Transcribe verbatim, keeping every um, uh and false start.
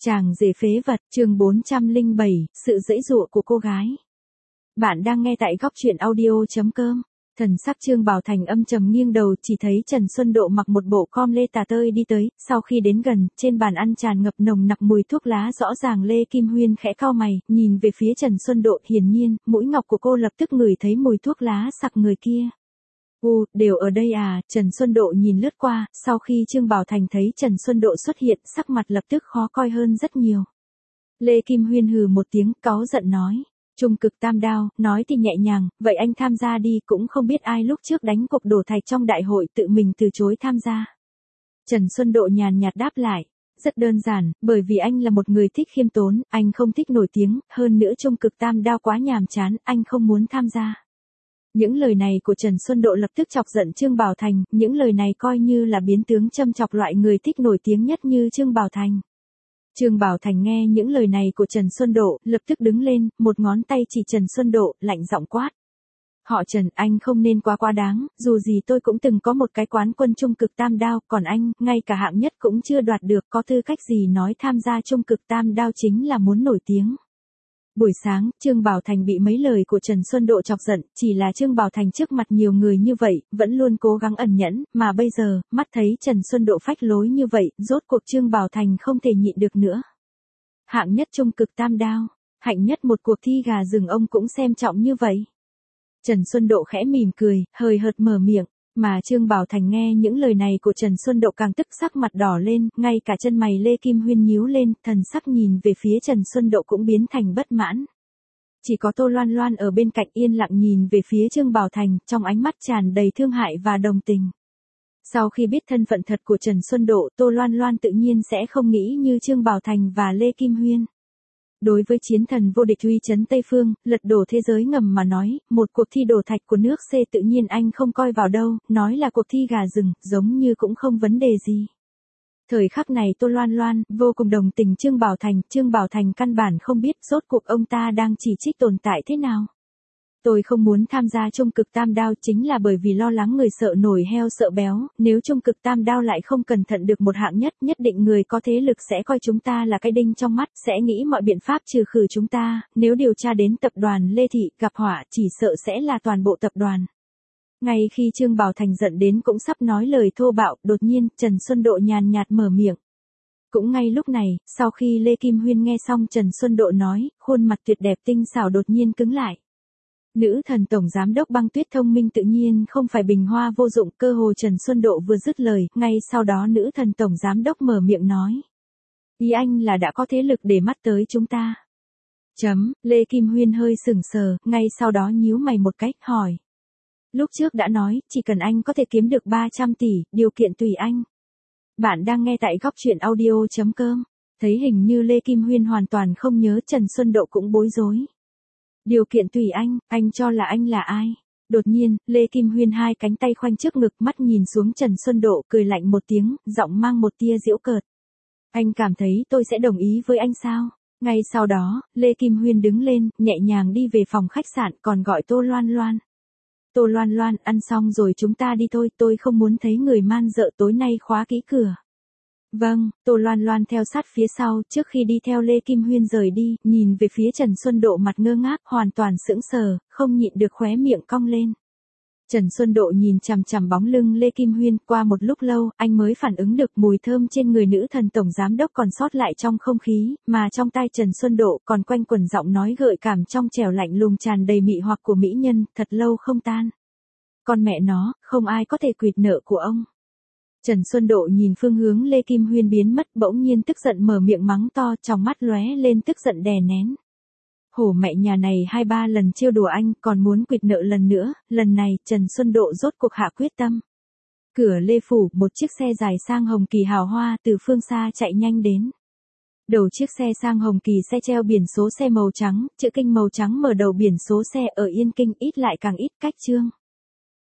Chàng rể phế vật, chương bốn trăm lẻ bảy, sự giãy giụa của cô gái. Bạn đang nghe tại góc truyện audio.com. Thần sắc Trương Bảo Thành âm trầm nghiêng đầu, chỉ thấy Trần Xuân Độ mặc một bộ com lê tà tơi đi tới, sau khi đến gần, trên bàn ăn tràn ngập nồng nặc mùi thuốc lá rõ ràng. Lê Kim Huyên khẽ cau mày, nhìn về phía Trần Xuân Độ, hiển nhiên, mũi ngọc của cô lập tức ngửi thấy mùi thuốc lá sặc người kia. U, đều ở đây à? Trần Xuân Độ nhìn lướt qua, sau khi Trương Bảo Thành thấy Trần Xuân Độ xuất hiện, sắc mặt lập tức khó coi hơn rất nhiều. Lê Kim Huyên hừ một tiếng, cáu giận nói. Trung cực tam đao, nói thì nhẹ nhàng, vậy anh tham gia đi, cũng không biết ai lúc trước đánh cục đổ thạch trong đại hội tự mình từ chối tham gia. Trần Xuân Độ nhàn nhạt đáp lại. Rất đơn giản, bởi vì anh là một người thích khiêm tốn, anh không thích nổi tiếng, hơn nữa trung cực tam đao quá nhàm chán, anh không muốn tham gia. Những lời này của Trần Xuân Độ lập tức chọc giận Trương Bảo Thành, những lời này coi như là biến tướng châm chọc loại người thích nổi tiếng nhất như Trương Bảo Thành. Trương Bảo Thành nghe những lời này của Trần Xuân Độ, lập tức đứng lên, một ngón tay chỉ Trần Xuân Độ, lạnh giọng quát. Họ Trần, anh không nên quá quá đáng, dù gì tôi cũng từng có một cái quán quân trung cực tam đao, còn anh, ngay cả hạng nhất cũng chưa đoạt được, có tư cách gì nói tham gia trung cực tam đao chính là muốn nổi tiếng. Buổi sáng, Trương Bảo Thành bị mấy lời của Trần Xuân Độ chọc giận, chỉ là Trương Bảo Thành trước mặt nhiều người như vậy, vẫn luôn cố gắng ẩn nhẫn, mà bây giờ, mắt thấy Trần Xuân Độ phách lối như vậy, rốt cuộc Trương Bảo Thành không thể nhịn được nữa. Hạng nhất trung cực tam đao, hạnh nhất một cuộc thi gà rừng ông cũng xem trọng như vậy. Trần Xuân Độ khẽ mỉm cười, hời hợt mở miệng. Mà Trương Bảo Thành nghe những lời này của Trần Xuân Độ càng tức sắc mặt đỏ lên, ngay cả chân mày Lê Kim Huyên nhíu lên, thần sắc nhìn về phía Trần Xuân Độ cũng biến thành bất mãn. Chỉ có Tô Loan Loan ở bên cạnh yên lặng nhìn về phía Trương Bảo Thành, trong ánh mắt tràn đầy thương hại và đồng tình. Sau khi biết thân phận thật của Trần Xuân Độ, Tô Loan Loan tự nhiên sẽ không nghĩ như Trương Bảo Thành và Lê Kim Huyên. Đối với chiến thần vô địch uy chấn Tây Phương, lật đổ thế giới ngầm mà nói, một cuộc thi đổ thạch của nước C tự nhiên anh không coi vào đâu, nói là cuộc thi gà rừng, giống như cũng không vấn đề gì. Thời khắc này Tô Loan Loan, vô cùng đồng tình Trương Bảo Thành, Trương Bảo Thành căn bản không biết rốt cuộc ông ta đang chỉ trích tồn tại thế nào. Tôi không muốn tham gia trung cực tam đao chính là bởi vì lo lắng người sợ nổi heo sợ béo, nếu trung cực tam đao lại không cẩn thận được một hạng nhất, nhất định người có thế lực sẽ coi chúng ta là cái đinh trong mắt, sẽ nghĩ mọi biện pháp trừ khử chúng ta, nếu điều tra đến tập đoàn Lê Thị gặp họa chỉ sợ sẽ là toàn bộ tập đoàn. Ngay khi Trương Bảo Thành giận đến cũng sắp nói lời thô bạo, đột nhiên, Trần Xuân Độ nhàn nhạt mở miệng. Cũng ngay lúc này, sau khi Lê Kim Huyên nghe xong Trần Xuân Độ nói, khuôn mặt tuyệt đẹp tinh xảo đột nhiên cứng lại. Nữ thần tổng giám đốc Băng Tuyết thông minh tự nhiên không phải bình hoa vô dụng, cơ hồ Trần Xuân Độ vừa dứt lời, ngay sau đó nữ thần tổng giám đốc mở miệng nói. Ý anh là đã có thế lực để mắt tới chúng ta. Chấm, Lê Kim Huyên hơi sừng sờ, ngay sau đó nhíu mày một cách, hỏi. Lúc trước đã nói, chỉ cần anh có thể kiếm được ba trăm tỷ, điều kiện tùy anh. Bạn đang nghe tại góc truyện audio.com, thấy hình như Lê Kim Huyên hoàn toàn không nhớ, Trần Xuân Độ cũng bối rối. Điều kiện tùy anh, anh cho là anh là ai? Đột nhiên, Lê Kim Huyên hai cánh tay khoanh trước ngực, mắt nhìn xuống Trần Xuân Độ, cười lạnh một tiếng, giọng mang một tia giễu cợt. Anh cảm thấy tôi sẽ đồng ý với anh sao? Ngay sau đó, Lê Kim Huyên đứng lên, nhẹ nhàng đi về phòng khách sạn, còn gọi Tô Loan Loan. Tô Loan Loan, ăn xong rồi chúng ta đi thôi, tôi không muốn thấy người man dợ tối nay khóa kỹ cửa. Vâng, Tô Loan Loan theo sát phía sau, trước khi đi theo Lê Kim Huyên rời đi, nhìn về phía Trần Xuân Độ mặt ngơ ngác, hoàn toàn sững sờ, không nhịn được khóe miệng cong lên. Trần Xuân Độ nhìn chằm chằm bóng lưng Lê Kim Huyên, qua một lúc lâu, anh mới phản ứng được mùi thơm trên người nữ thần tổng giám đốc còn sót lại trong không khí, mà trong tai Trần Xuân Độ còn quanh quẩn giọng nói gợi cảm trong trẻo lạnh lùng tràn đầy mị hoặc của mỹ nhân, thật lâu không tan. Con mẹ nó, không ai có thể quỵt nợ của ông. Trần Xuân Độ nhìn phương hướng Lê Kim Huyên biến mất, bỗng nhiên tức giận mở miệng mắng to, trong mắt lóe lên tức giận đè nén. Hổ mẹ nhà này hai ba lần trêu đùa anh, còn muốn quỵt nợ lần nữa, lần này Trần Xuân Độ rốt cuộc hạ quyết tâm. Cửa Lê Phủ, một chiếc xe dài sang hồng kỳ hào hoa từ phương xa chạy nhanh đến. Đầu chiếc xe sang hồng kỳ xe treo biển số xe màu trắng, chữ kinh màu trắng mở đầu biển số xe ở Yên Kinh, ít lại càng ít, cách Trương